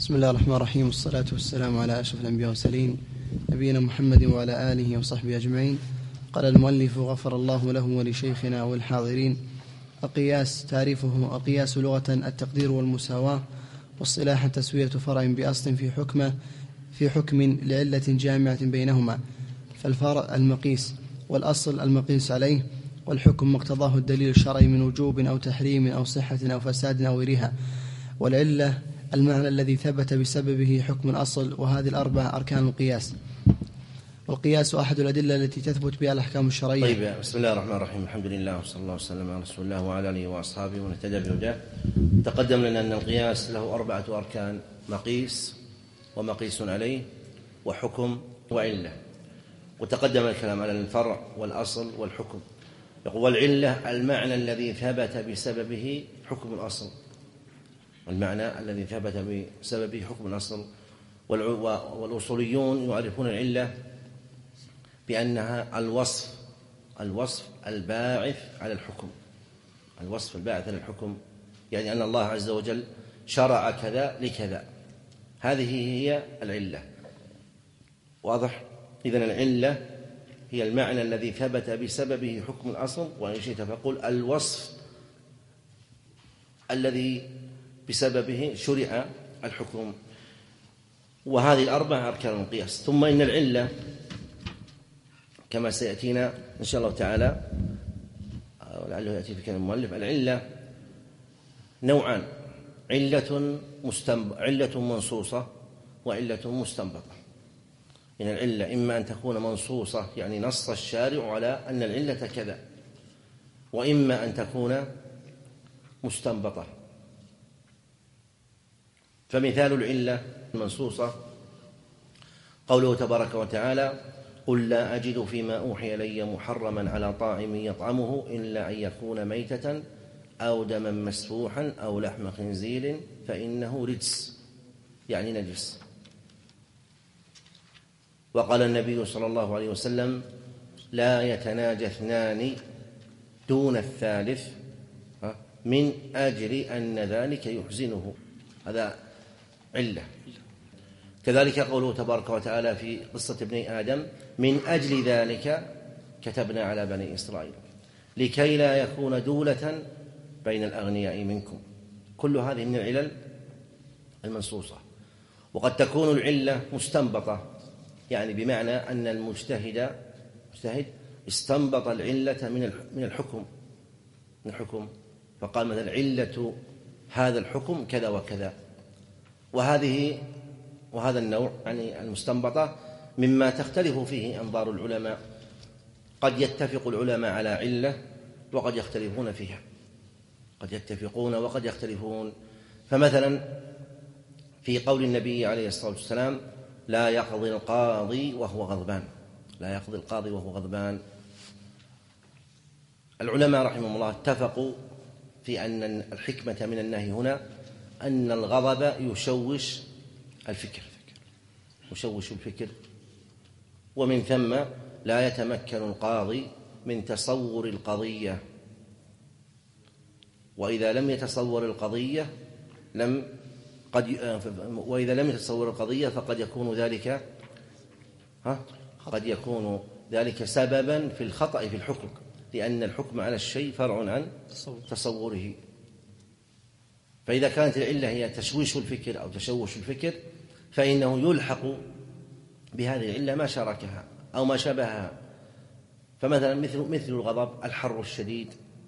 بسم الله الرحمن الرحيم، والصلاة والسلام على أشرف الأنبياء والمرسلين نبينا محمد وعلى آله وصحبه أجمعين. قال المؤلف غفر الله له ولشيخنا والحاضرين: القياس تعريفه: القياس لغة التقدير والمساواة، واصطلاحا تسوية فرع بأصل في حكم لعلة جامعة بينهما، فالفرع المقيس والأصل المقيس عليه، والحكم ما اقتضاه الدليل الشرعي من وجوب أو تحريم أو صحة أو فساد أو غيرها، والعلة المعنى الذي ثبت بسببه حكم الأصل. وهذه الأربع أركان القياس. والقياس أحد الأدلة التي تثبت بها الأحكام الشرعية. طيب، بسم الله الرحمن الرحيم، الحمد لله وصلى الله وسلم على رسول الله وعلى آله وأصحابه ومن اهتدى بهداه. تقدم لنا أن القياس له 4 أركان: مقيس ومقيس عليه وحكم وعلة. وتقدم الكلام على الفرع والأصل والحكم. يقول: والعلة المعنى الذي ثبت بسببه حكم الأصل. المعنى الذي ثبت بسببه حكم الأصل. والأصوليون يعرفون العلة بأنها الوصف الباعث على الحكم. الوصف الباعث على الحكم يعني أن الله عز وجل شرع كذا لكذا. هذه هي العلة. واضح؟ إذن العلة هي المعنى الذي ثبت بسببه حكم الأصل، وإن شئت فقل الوصف الذي بسببه شرع الحكم. وهذه 4 أركان القياس. ثم إن العلة كما سيأتينا إن شاء الله تعالى، ولعله يأتي في كلام المؤلف، العلة نوعان: علة منصوصة وعلة مستنبطة. إن العلة إما أن تكون منصوصة يعني نص الشارع على أن العلة كذا، وإما أن تكون مستنبطة. فمثال العلة المنصوصة قوله تبارك وتعالى: قل لا أجد فيما أوحي إلي محرما على طاعم يطعمه إلا أن يكون ميتة أو دما مسفوحا أو لحم خنزير فإنه رجس، يعني نجس. وقال النبي صلى الله عليه وسلم: لا يتناجى اثنان دون الثالث من أجل أن ذلك يحزنه. هذا علة. كذلك قوله تبارك وتعالى في قصة ابني آدم: من أجل ذلك كتبنا على بني إسرائيل لكي لا يكون دولة بين الأغنياء منكم. كل هذه من العلل المنصوصة. وقد تكون العلة مستنبطة، يعني بمعنى أن المجتهد استنبط العلة من الحكم، فقال مثلا: علة هذا الحكم كذا وكذا. وهذا النوع يعني المستنبطة مما تختلف فيه أنظار العلماء. قد يتفق العلماء على علة وقد يختلفون فيها، قد يتفقون وقد يختلفون. فمثلا في قول النبي عليه الصلاة والسلام: لا يقضي القاضي وهو غضبان. لا يقضي القاضي وهو غضبان. العلماء رحمهم الله اتفقوا في أن الحكمة من النهي هنا أن الغضب يشوش الفكر، ومن ثم لا يتمكن القاضي من تصور القضية، وإذا لم يتصور القضية فقد يكون ذلك سببا في الخطأ في الحكم، لأن الحكم على الشيء فرع عن تصوره. فإذا كانت العلة هي تشويش الفكر أو تشوش الفكر، فإنه يلحق بهذه العلة ما شاركها أو ما شابهها. فمثلا مثل الغضب: الحر الشديد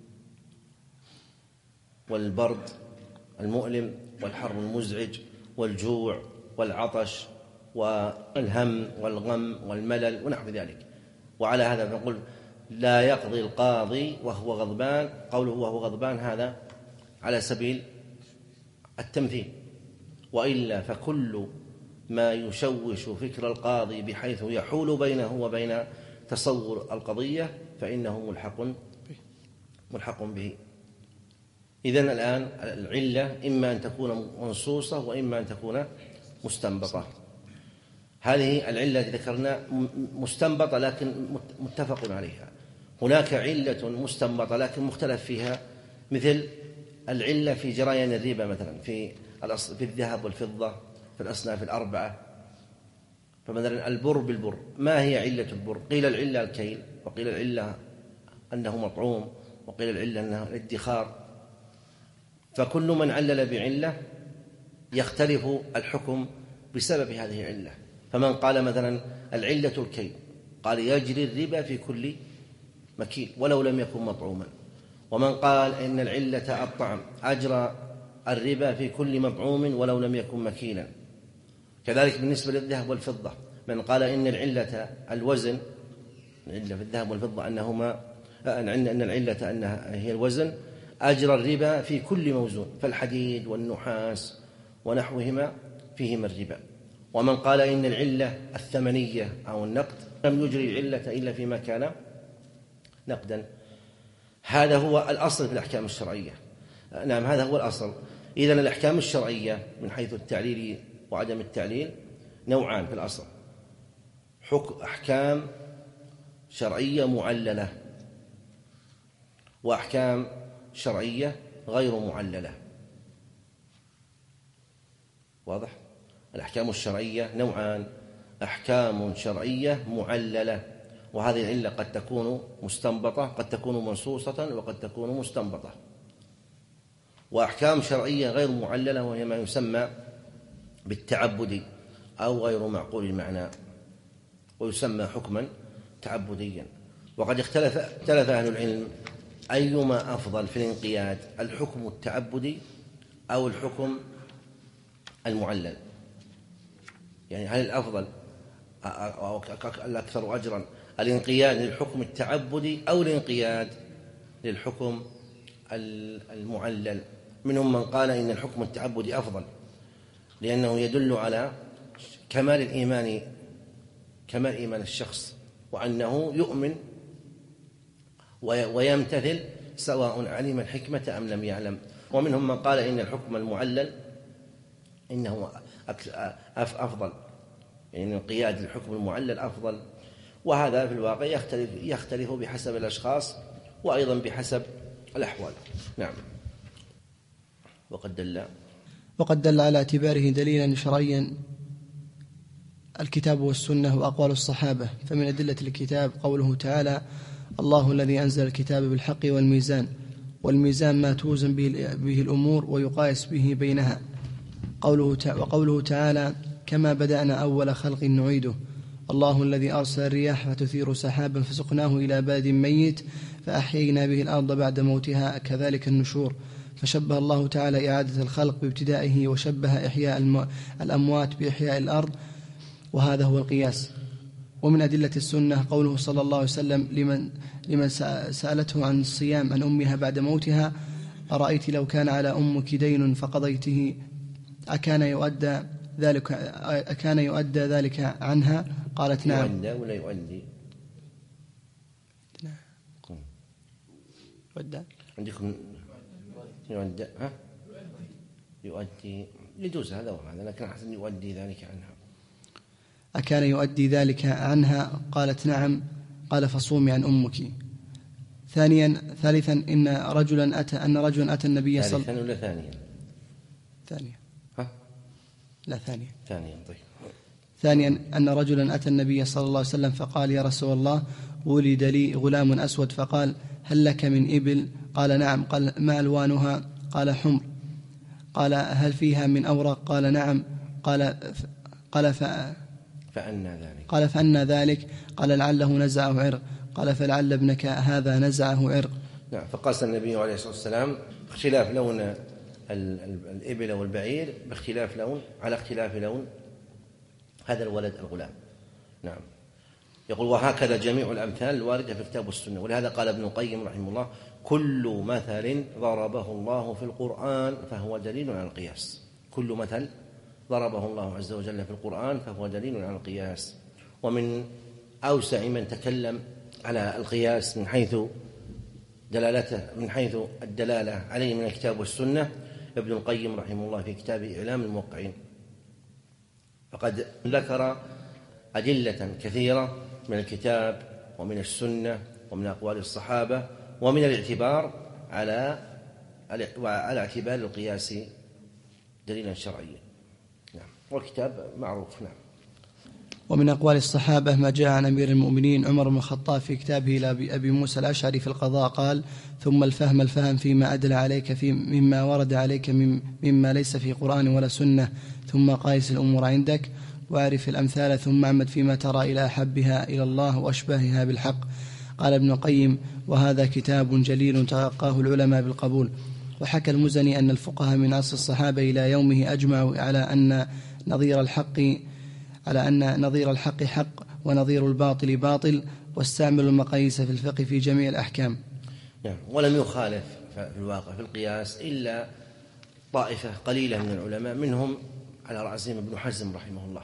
والبرد المؤلم والحر المزعج والجوع والعطش والهم والغم والملل ونحو ذلك. وعلى هذا نقول: لا يقضي القاضي وهو غضبان. قوله وهو غضبان هذا على سبيل التمثيل، وإلا فكل ما يشوش فكر القاضي بحيث يحول بينه وبين تصور القضية فإنه ملحق به. إذن الآن العلة إما أن تكون منصوصة وإما أن تكون مستنبطة. هذه العلة التي ذكرنا مستنبطة لكن متفق عليها. هناك علة مستنبطة لكن مختلف فيها، مثل العلة في جريان الربا مثلا، في الذهب والفضة في الأصناف الأربعة. فمثلا البر بالبر، ما هي علة البر؟ قيل العلة الكيل، وقيل العلة أنه مطعوم، وقيل العلة أنه الادخار. فكل من علل بعلة يختلف الحكم بسبب هذه العلة. فمن قال مثلا العلة الكيل قال يجري الربا في كل مكيل ولو لم يكن مطعوما. ومن قال إن العلة الطعم أجرى الربا في كل مطعوم ولو لم يكن مكيلا. كذلك بالنسبة للذهب والفضة، من قال إن العلة الوزن، العلة في الذهب والفضة أنهما أن العلة أنها هي الوزن، أجرى الربا في كل موزون، فالحديد والنحاس ونحوهما فيهما الربا. ومن قال إن العلة الثمنية أو النقد لم يجري العلة إلا فيما كان نقدا. هذا هو الأصل في الأحكام الشرعية. نعم، هذا هو الأصل. إذن الأحكام الشرعية من حيث التعليل وعدم التعليل نوعان في الأصل: أحكام شرعية معللة، وأحكام شرعية غير معللة. واضح؟ الأحكام الشرعية نوعان: أحكام شرعية معللة، وهذه العلة قد تكون مستنبطة، قد تكون منصوصة، وقد تكون مستنبطة. وأحكام شرعية غير معللة، وهي ما يسمى بالتعبدي أو غير معقول المعنى، ويسمى حكما تعبديا. وقد اختلف أهل العلم أيما أفضل في الانقياد، الحكم التعبدي أو الحكم المعلل. يعني هل الأفضل أو الأكثر أجرا الانقياد للحكم التعبدي أو الانقياد للحكم المعلل؟ منهم من قال إن الحكم التعبدي أفضل، لأنه يدل على كمال إيمان الشخص، وأنه يؤمن ويمتثل سواء علم الحكمة أم لم يعلم. ومنهم من قال إن الحكم المعلل إنه أفضل، يعني انقياد الحكم المعلل أفضل. وهذا في الواقع يختلف بحسب الأشخاص وأيضا بحسب الأحوال. نعم. وقد دل على اعتباره دليلا شرعيا الكتاب والسنة وأقوال الصحابة. فمن أدلة الكتاب قوله تعالى: الله الذي أنزل الكتاب بالحق والميزان، والميزان ما توزن به الأمور ويقاس به بينها. وقوله تعالى: كما بدأنا أول خلق نعيده. الله الذي أرسل الرياح فتثير سحابا فسقناه إلى بلد ميت فأحيينا به الأرض بعد موتها كذلك النشور. فشبه الله تعالى إعادة الخلق بابتدائه، وشبه إحياء الأموات بإحياء الأرض، وهذا هو القياس. ومن أدلة السنة قوله صلى الله عليه وسلم لمن سألته عن الصيام عن أمها بعد موتها: أرأيت لو كان على أمك دين فقضيته أكان يؤدى ذلك عنها؟ قالت نعم. يؤدى ولا يؤدي؟ يؤدى عندكم يؤدى، ها؟ يؤدي يجوز هذا وهذا، لكن أحسن يؤدي ذلك عنها. أكان يؤدي ذلك عنها؟ قالت نعم. قال: فصومي عن أمك. ثالثا أن رجلا أتى النبي صلى الله عليه وسلم. ولا ثانيا؟ ثانيا. ها؟ لا، ثانيا. طيب. ثانيا أن رجلا أتى النبي صلى الله عليه وسلم فقال: يا رسول الله، ولد لي غلام أسود، فقال: هل لك من إبل؟ قال: نعم. قال: ما ألوانها؟ قال: حمر. قال: هل فيها من أورق؟ قال: نعم. قال فأنى ذلك؟ قال: لعله نزعه عرق. قال: فلعل ابنك هذا نزعه عرق. نعم. فقاس النبي عليه الصلاة والسلام اختلاف لون الإبل والبعير على اختلاف لون هذا الولد الغلام. نعم. يقول: وهكذا جميع الأمثال الواردة في الكتاب والسنة. ولهذا قال ابن القيم رحمه الله: كل مثل ضربه الله في القرآن فهو دليل على القياس. كل مثل ضربه الله عز وجل في القرآن فهو دليل على القياس. ومن أوسع من تكلم على القياس من حيث الدلالة عليه من الكتاب والسنة ابن القيم رحمه الله في كتابه إعلام الموقعين. فقد ذكر أدلة كثيرة من الكتاب ومن السنة ومن أقوال الصحابة ومن الاعتبار على اعتبار القياس دليلا شرعيا. نعم. والكتاب معروف. نعم. ومن أقوال الصحابة ما جاء عن أمير المؤمنين عمر بن الخطاب في كتابه إلى أبي موسى الأشعري في القضاء قال: ثم الفهم فيما أدل عليك مما ورد عليك مما ليس في قرآن ولا سنة، ثم قايس الأمور عندك واعرف الأمثال، ثم اعمد فيما ترى إلى أحبها إلى الله وأشبهها بالحق. قال ابن القيم: وهذا كتاب جليل تلقاه العلماء بالقبول. وحكى المزني أن الفقهاء من عصر الصحابة إلى يومه أجمعوا على أن نظير الحق حق ونظير الباطل باطل، واستعملوا المقاييس في الفقه في جميع الأحكام. نعم. ولم يخالف في الواقع في القياس إلا طائفة قليلة من العلماء، منهم على رأسهم ابن حزم رحمه الله،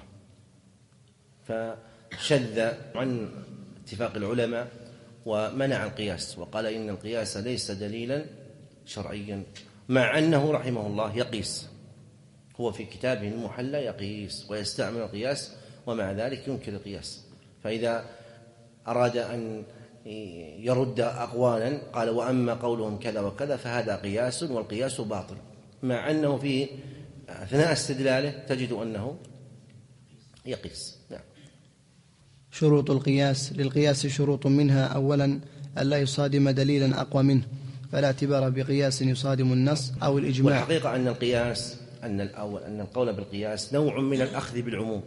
فشذ عن اتفاق العلماء ومنع القياس وقال إن القياس ليس دليلا شرعيا، مع أنه رحمه الله يقيس، هو في كتابه المحلى يقيس ويستعمل القياس، ومع ذلك ينكر القياس. فإذا أراد أن يرد أقوالا قال: وأما قولهم كذا وكذا فهذا قياس والقياس باطل، مع أنه في أثناء استدلاله تجد أنه يقيس. نعم. شروط القياس: للقياس شروط، منها أولا ألا يصادم دليلا أقوى منه، فلا اعتبار بقياس يصادم النص أو الإجماع. والحقيقة أن القياس أن القول بالقياس نوع من الأخذ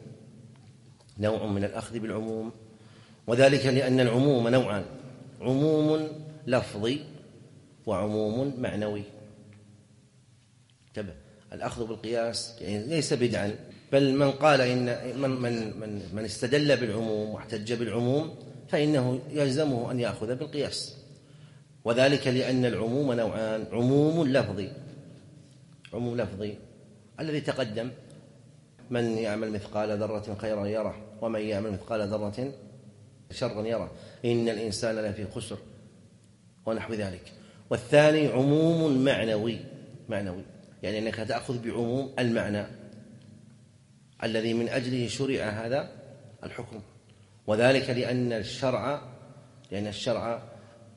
بالعموم، وذلك لأن العموم نوعان: عموم لفظي وعموم معنوي. انتبه، الأخذ بالقياس يعني ليس بدعا، بل من قال إن من استدل بالعموم واحتج بالعموم فإنه يلزمه أن يأخذ بالقياس، وذلك لأن العموم نوعان: عموم لفظي الذي تقدم: من يعمل مثقال ذرة خيرا يره ومن يعمل مثقال ذرة شرا يره إن الإنسان لفي خسر ونحو ذلك. والثاني عموم معنوي، يعني أنك تأخذ بعموم المعنى الذي من أجله شرع هذا الحكم، وذلك لأن الشرع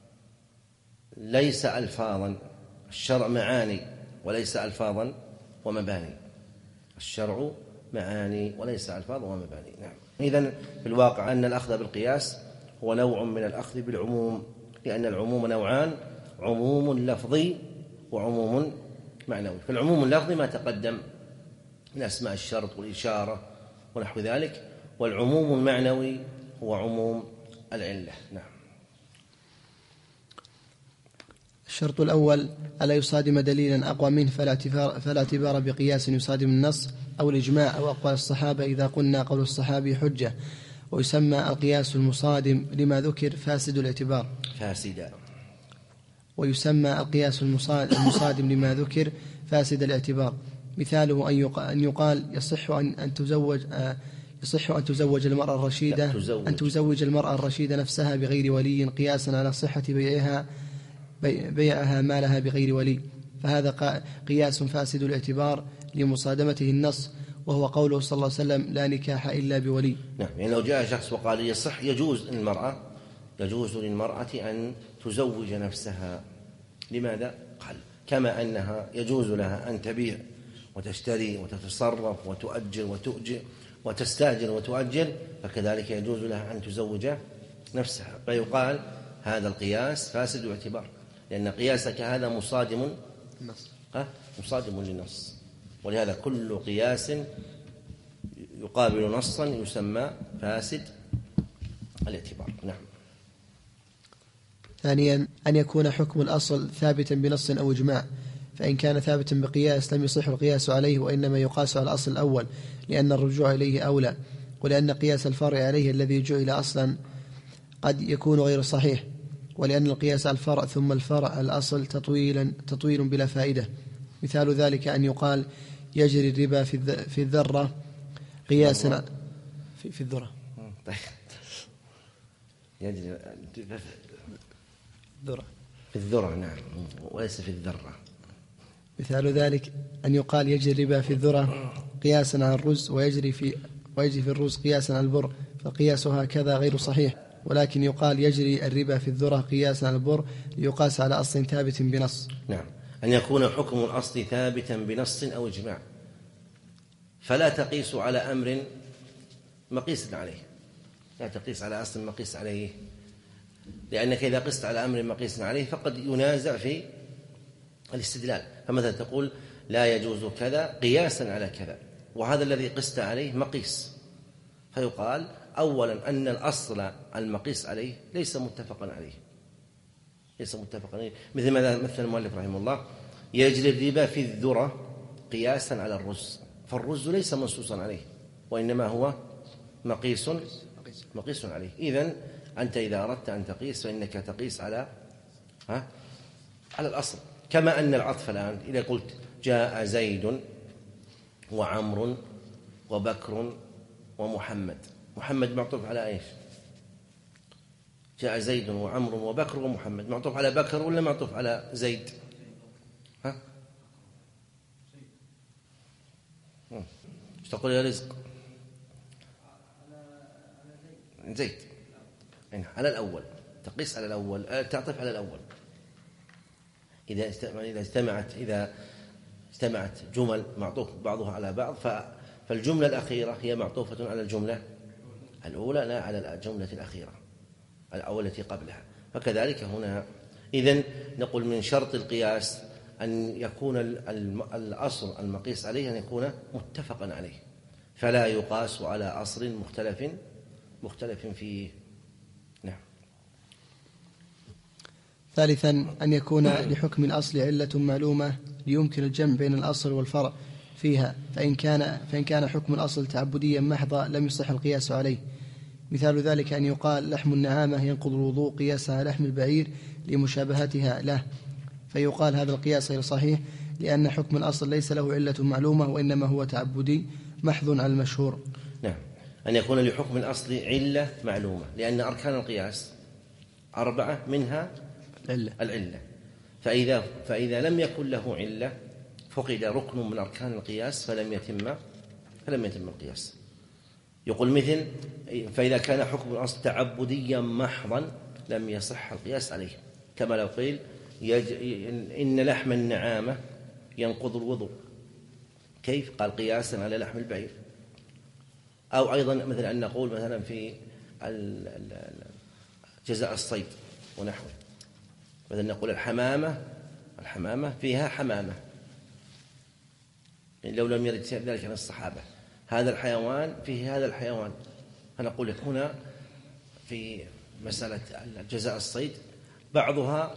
ليس ألفاظا، الشرع معاني وليس ألفاظا ومباني، الشرع معاني وليس ألفاظ ومباني. نعم. إذن في الواقع أن الأخذ بالقياس هو نوع من الأخذ بالعموم، لأن العموم نوعان: عموم لفظي وعموم معنوي. فالعموم اللفظي ما تقدم من أسماء الشرط والإشارة ونحو ذلك، والعموم المعنوي هو عموم العلة. نعم. الشرط الأول ألا يصادم دليلا أقوى منه، فلا اعتبار بقياس يصادم النص أو الإجماع أو أقوال الصحابة إذا قلنا قول الصحابي حجة. ويسمى القياس المصادم لما ذكر فاسد الاعتبار، ويسمى القياس المصادم لما ذكر فاسد الاعتبار. مثاله أن يقال يصح أن تزوج المرأة الرشيدة نفسها بغير ولي قياسا على صحة بيعها مالها بغير ولي، فهذا قياس فاسد الاعتبار لمصادمته النص، وهو قوله صلى الله عليه وسلم: لا نكاح إلا بولي. نعم. يعني لو جاء شخص وقال يجوز للمرأة أن تزوج نفسها، لماذا؟ قال: كما أنها يجوز لها أن تبيع وتشتري وتتصرف وتؤجر وتؤجر وتستأجر وتؤجر، فكذلك يجوز لها أن تزوج نفسها. فيقال هذا القياس فاسد الاعتبار، لأن قياسك هذا مصادم للنص، ولهذا كل قياس يقابل نصا يسمى فاسد الاعتبار. نعم. ثانيا أن يكون حكم الأصل ثابتا بنص أو إجماع، فإن كان ثابتا بقياس لم يصح القياس عليه، وإنما يقاس على الأصل الأول لأن الرجوع إليه أولى، ولأن قياس الفرع عليه الذي جعل أصلا قد يكون غير صحيح، ولأن القياس على الفرع ثم الفرع الأصل تطويل بلا فائدة. مثال ذلك أن يقال يجري الربا في الذرة قياسا في الذرة. يجري في الذرة. نعم، وليس في الذرة. مثال ذلك أن يقال يجري الربا في الذرة قياسا على الرز، ويجري في الرز قياسا على البر، فقياس هكذا غير صحيح. ولكن يقال يجري الربا في الذرة قياسا على البر ليقاس على أصل ثابت بنص. نعم. أن يكون حكم الأصل ثابتا بنص أو إجماع، فلا تقيس على أمر مقيس عليه، لا تقيس على أصل مقيس عليه، لأنك إذا قست على أمر مقيس عليه فقد ينازع في الاستدلال. فمثلا تقول لا يجوز كذا قياسا على كذا، وهذا الذي قست عليه مقيس، فيقال أولا أن الأصل المقيس عليه ليس متفقا عليه، ليس متفقا عليه. مثل ما مثل المؤلف رحمه الله: يجري الربا في الذرة قياسا على الرز، فالرز ليس منصوصا عليه وإنما هو مقيس عليه. إذن أنت إذا أردت أن تقيس فإنك تقيس على الأصل. كما أن العطف الآن إذا قلت جاء زيد وعمر وبكر ومحمد، محمد معطوف على إيش؟ جاء زيد وعمر وبكر ومحمد، معطوف على بكر ولا معطوف على زيد؟ ايش تقول يا رزق؟ زيد. على الأول تقيس على الأول، تعطف على الأول. إذا اجتمعت جمل معطوف بعضها على بعض، فالجملة الأخيرة هي معطوفة على الجملة الأولى لا على الجملة الأخيرة أو التي قبلها. فكذلك هنا. إذن نقول من شرط القياس أن يكون الأصل المقيس عليه أن يكون متفقا عليه، فلا يقاس على أصل مختلف فيه. نعم. ثالثا أن يكون لحكم الأصل علة معلومة ليمكن الجمع بين الأصل والفرع فيها، فإن كان حكم الأصل تعبديا محضا لم يصح القياس عليه. مثال ذلك أن يقال لحم النعامة ينقض الوضوء قياسا على لحم البعير لمشابهتها له، فيقال هذا القياس غير صحيح لأن حكم الأصل ليس له علة معلومة وإنما هو تعبدي محض على المشهور. نعم. أن يكون لحكم الأصل علة معلومة، لأن أركان القياس 4 منها العلة، فإذا لم يكن له علة فقد ركن من أركان القياس فلم يتم القياس. يقول مثل: فإذا كان حكم الأصل تعبديا محضا لم يصح القياس عليه، كما لو قيل إن لحم النعامة ينقض الوضوء، كيف؟ قال قياسا على لحم البعير. أو أيضا مثل أن نقول مثلا في جزاء الصيد ونحوه، مثلا نقول الحمامة فيها حمامة، لو لم يرد ذلك عن الصحابة، هذا الحيوان فيه هذا الحيوان، فنقول هنا في مسألة جزاء الصيد بعضها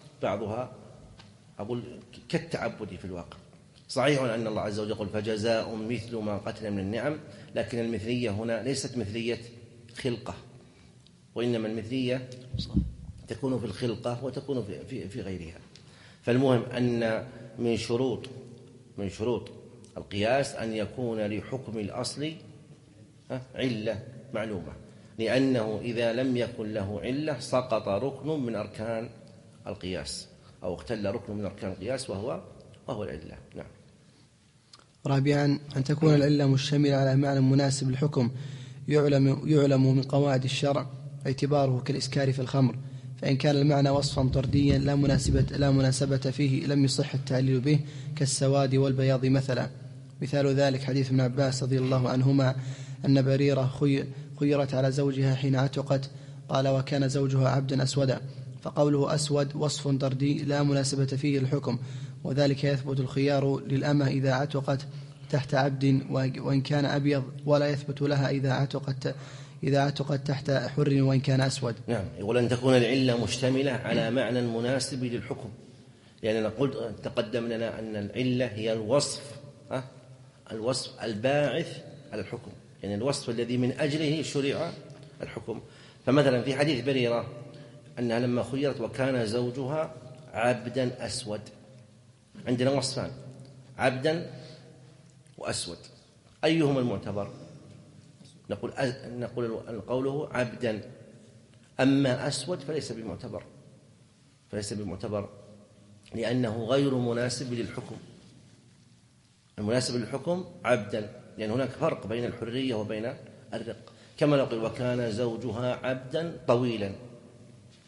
أقول كالتعبد في الواقع. صحيح أن الله عز وجل يقول فجزاء مثل ما قتل من النعم، لكن المثلية هنا ليست مثلية خلقة، وإنما المثلية تكون في الخلقة وتكون في غيرها. فالمهم أن من شروط القياس أن يكون لحكم الأصل علة معلومة، لأنه إذا لم يكن له علة سقط ركن من أركان القياس أو اختل ركن من أركان القياس وهو العلة. نعم. رابعا أن تكون العلة مشتملة على معنى مناسب للحكم يعلم من قواعد الشرع اعتباره كالإسكار في الخمر، فإن كان المعنى وصفا طرديا لا مناسبة فيه لم يصح التعليل به كالسواد والبياض مثلا. مثال ذلك حديث ابن عباس رضي الله عنهما أن بريرة خيرت على زوجها حين عتقت، قال وكان زوجها عبدا أسودا، فقوله أسود وصف طردي لا مناسبة فيه الحكم، وذلك يثبت الخيار للأمة إذا عتقت تحت عبد وإن كان أبيض، ولا يثبت لها إذا عتقت تحت حر وإن كان أسود. نعم. يقول أن تكون العلة مشتملة على معنى مناسب للحكم، لأننا قلت تقدم لنا أن العلة هي الوصف الباعث على الحكم، يعني الوصف الذي من أجله شرع الحكم. فمثلا في حديث بريرة أنها لما خيرت وكان زوجها عبدا أسود، عندنا وصفان: عبدا وأسود، أيهما المعتبر؟ نقول قوله عبدا، أما أسود فليس بمعتبر لأنه غير مناسب للحكم. المناسب للحكم عبدا، لأن هناك فرق بين الحرية وبين الرق. كما نقول وكان زوجها عبدا طويلا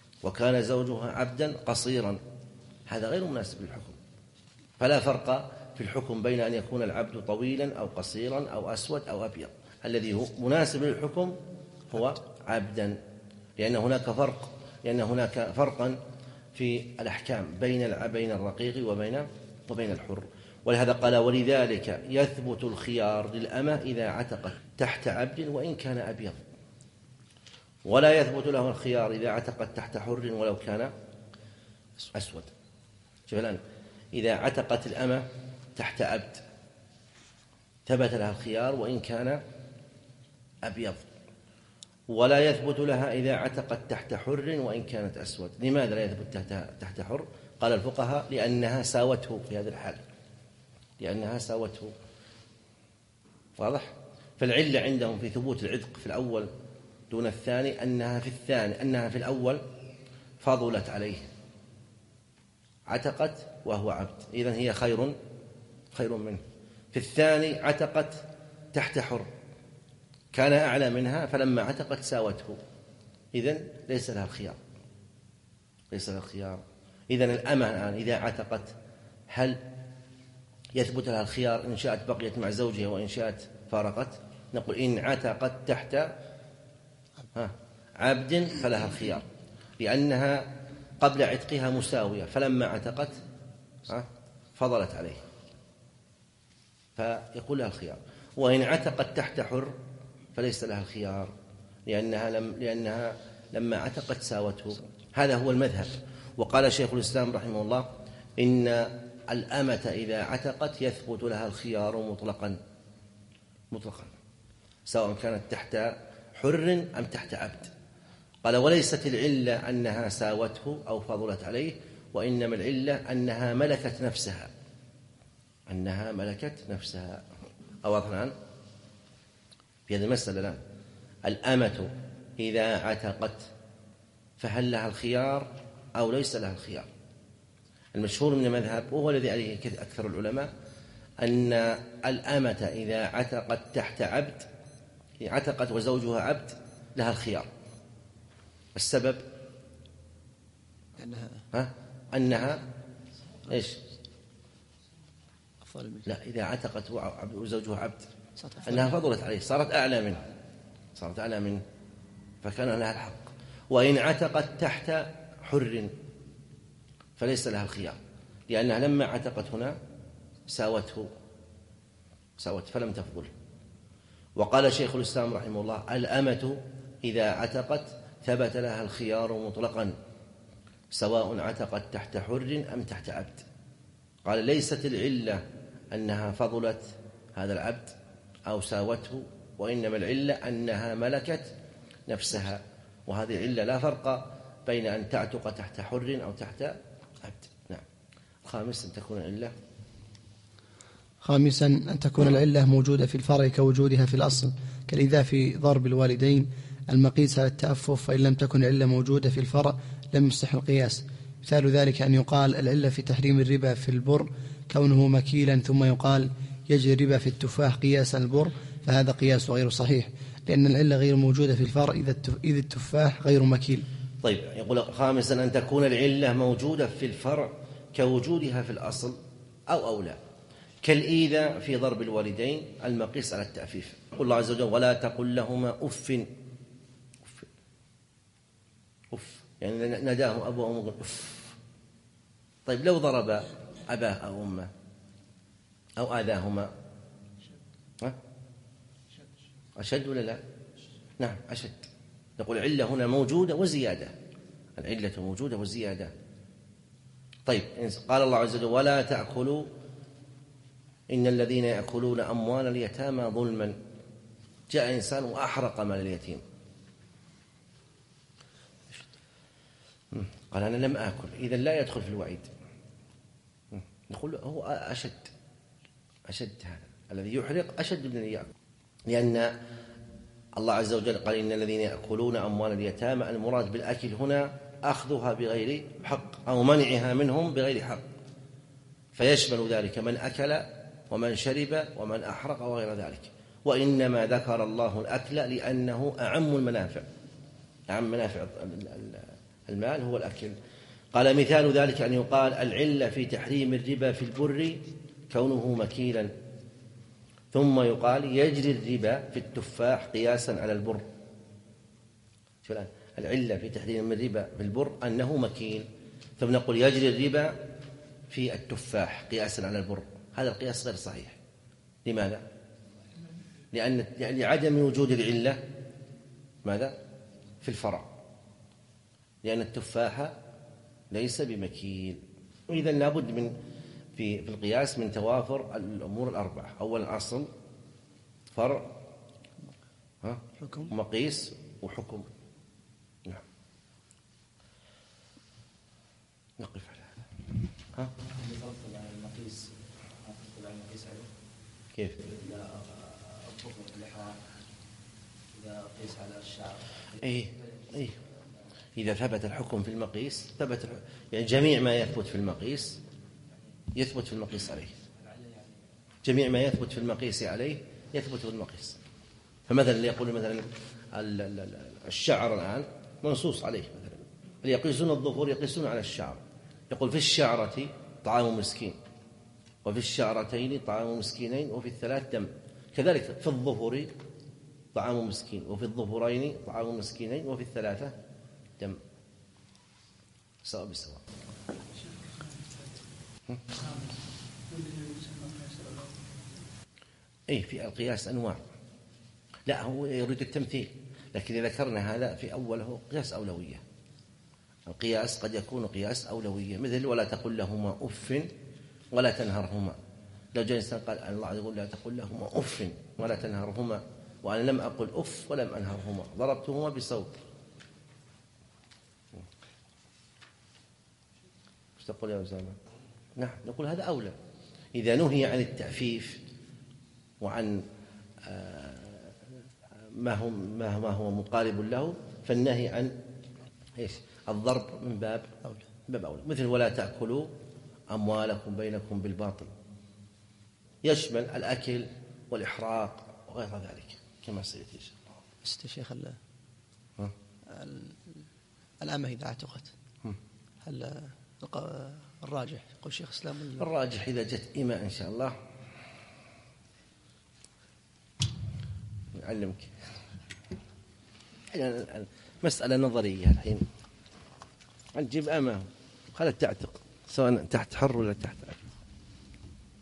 وكان زوجها عبدا قصيرا، هذا غير مناسب للحكم، فلا فرق في الحكم بين أن يكون العبد طويلا أو قصيرا أو أسود أو أبيض. الذي هو مناسب للحكم هو عبدا، لأن هناك فرقا في الأحكام بين الرقيق وبين الحر. ولهذا قال: ولذلك يثبت الخيار للأمة إذا عتقت تحت عبد وإن كان أبيض، ولا يثبت له الخيار إذا عتقت تحت حر ولو كان أسود. شوف الآن، إذا عتقت الأمة تحت عبد ثبت لها الخيار وإن كان أبيض، ولا يثبت لها إذا عتقت تحت حر وإن كانت أسود. لماذا لا يثبت تحت حر؟ قال الفقهاء: لأنها ساوته في هذه الحال، لأنها ساوته. واضح؟ فالعلة عندهم في ثبوت العتق في الأول دون الثاني أنها في الأول فضلت عليه، عتقت وهو عبد، إذن هي خير منه. في الثاني عتقت تحت حر، كان أعلى منها، فلما عتقت ساوته، إذن ليس لها الخيار. إذن الأمة الآن إذا عتقت هل يثبت لها الخيار إن شاءت بقيت مع زوجها وإن شاءت فارقت؟ نقول: إن عتقت تحت عبد فلها الخيار، لأنها قبل عتقها مساوية، فلما عتقت فضلت عليه، فيقول لها الخيار. وإن عتقت تحت حر فليس لها الخيار، لأنها لما عتقت ساوته. هذا هو المذهب. وقال شيخ الإسلام رحمه الله: إن الأمة إذا عتقت يثبت لها الخيار مطلقا، سواء كانت تحت حر أم تحت عبد. قال: وليست العلة أنها ساوته أو فضلت عليه، وإنما العلة أنها ملكت نفسها. أواضح الآن في هذه المسألة الآن؟ الأمة إذا عتقت فهل لها الخيار أو ليس لها الخيار؟ المشهور من المذهب، وهو الذي عليه أكثر العلماء، أن الأمة إذا عتقت تحت عبد، عتقت وزوجها عبد، لها الخيار. السبب أنها إيش؟ لا، إذا عتقت وزوجها عبد أنها فضلت عليه، صارت أعلى منه، فكان لها الحق. وإن عتقت تحت حر فليس لها الخيار، لأنها لما عتقت هنا ساوته فلم تفضل. وقال شيخ الإسلام رحمه الله: الأمة إذا عتقت ثبت لها الخيار مطلقا، سواء عتقت تحت حر أم تحت عبد. قال: ليست العلة أنها فضلت هذا العبد أو ساوته، وإنما العلة أنها ملكت نفسها، وهذه العلة لا فرق بين أن تعتق تحت حر أو تحت عبد. نعم. خامسا أن تكون العلة موجودة في الفرع كوجودها في الأصل، كالإذا في ضرب الوالدين المقيس على التأفف، فإن لم تكن العلة موجودة في الفرع لم يصح القياس. مثال ذلك أن يقال: العلة في تحريم الربا في البر كونه مكيلا، ثم يقال: يجري الربا في التفاح قياسا البر، فهذا قياس غير صحيح، لأن العلة غير موجودة في الفرع إذ التفاح غير مكيل. طيب، يقول: خامسا أن تكون العلة موجودة في الفرع كوجودها في الأصل أو أولى، كالإيذاء في ضرب الوالدين المقيس على التأفيف. يقول الله عز وجل: ولا تقل لهما أف. يعني ناداه أبو أم أف. طيب، لو ضرب أباه أو أمه أو آذاهما أشد ولا لا؟ نعم، أشد. نقول العلة هنا موجودة وزيادة، العلة موجودة وزيادة. طيب، قال الله عز وجل: ولا تأكلوا، إن الذين يأكلون أموال اليتامى ظلما. جاء إنسان وأحرق مال اليتيم، قال: أنا لم آكل، إذن لا يدخل في الوعيد. نقول هو أشد، هذا الذي يحرق أشد من الذي يأكل، لأن الله عز وجل قال: إن الذين يأكلون أموال اليتامى، المراد بالأكل هنا أخذها بغير حق أو منعها منهم بغير حق، فيشمل ذلك من أكل ومن شرب ومن أحرق وغير ذلك. وإنما ذكر الله الأكل لأنه أعم المنافع، أعم منافع المال هو الأكل. قال: مثال ذلك أن يقال: العلة في تحريم الربا في البر كونه مكيلا. ثم يقال يجري الربا في التفاح قياسا على البر. العلة في تحريم الربا في البر أنه مكيل، ثم نقول يجري الربا في التفاح قياسا على البر. هذا القياس غير صحيح. لماذا؟ لأن لعدم وجود العلة ماذا؟ في الفرع، لأن التفاح ليس بمكيل. وإذا لابد من في القياس من توافر الأمور الأربعة. أولا أصل، فرع، مقيس، وحكم. نعم. نقف على هذا. المقيس عليه كيف؟ إذا الظفر الإحرام إذا قيس على الشعر. إيه إذا ثبت الحكم في المقيس ثبت يعني جميع ما يثبت في المقيس يثبت في المقيس عليه. جميع ما يثبت في المقيس عليه يثبت في المقيس. فمثلا اللي يقول مثلا الشعر الآن منصوص عليه، مثلا اللي يقيسون الظفر يقيسون على الشعر. يقول في الشعرة طعام مسكين، وفي الشعرتين طعام مسكينين، وفي الثلاث دم. كذلك في الظفر طعام مسكين، وفي الظفرين طعام مسكينين، وفي الثلاثة دم، سواء بسواء. في القياس أنواع. لا، هو يريد التمثيل، لكن إذا ذكرنا هذا في أوله قياس أولوية. القياس قد يكون قياس أولوية، مثل ولا تقل لهما أف ولا تنهرهما. لو جاء إنسان قال الله يقول لا تقل لهما أف ولا تنهرهما، وأنا لم أقل أف ولم أنهرهما، ضربتهما بصوت. ايش تقول يا أسامة؟ نعم، نقول هذا أولى. إذا نهي عن التعفيف وعن ما هو مقارب له، فالنهي عن الضرب من باب أولى. مثل ولا تأكلوا أموالكم بينكم بالباطل، يشمل الأكل والإحراق وغير ذلك كما سيأتي إن شاء الله. شيخ الأمة إذا اعتقت، هل الراجح يقول شيخ الإسلام؟ الراجح إذا جت إماء إن شاء الله نعلمك. مسألة نظرية الحين. نجيب أمه خلت تعتق، سواء تحت حر ولا تحت عبد.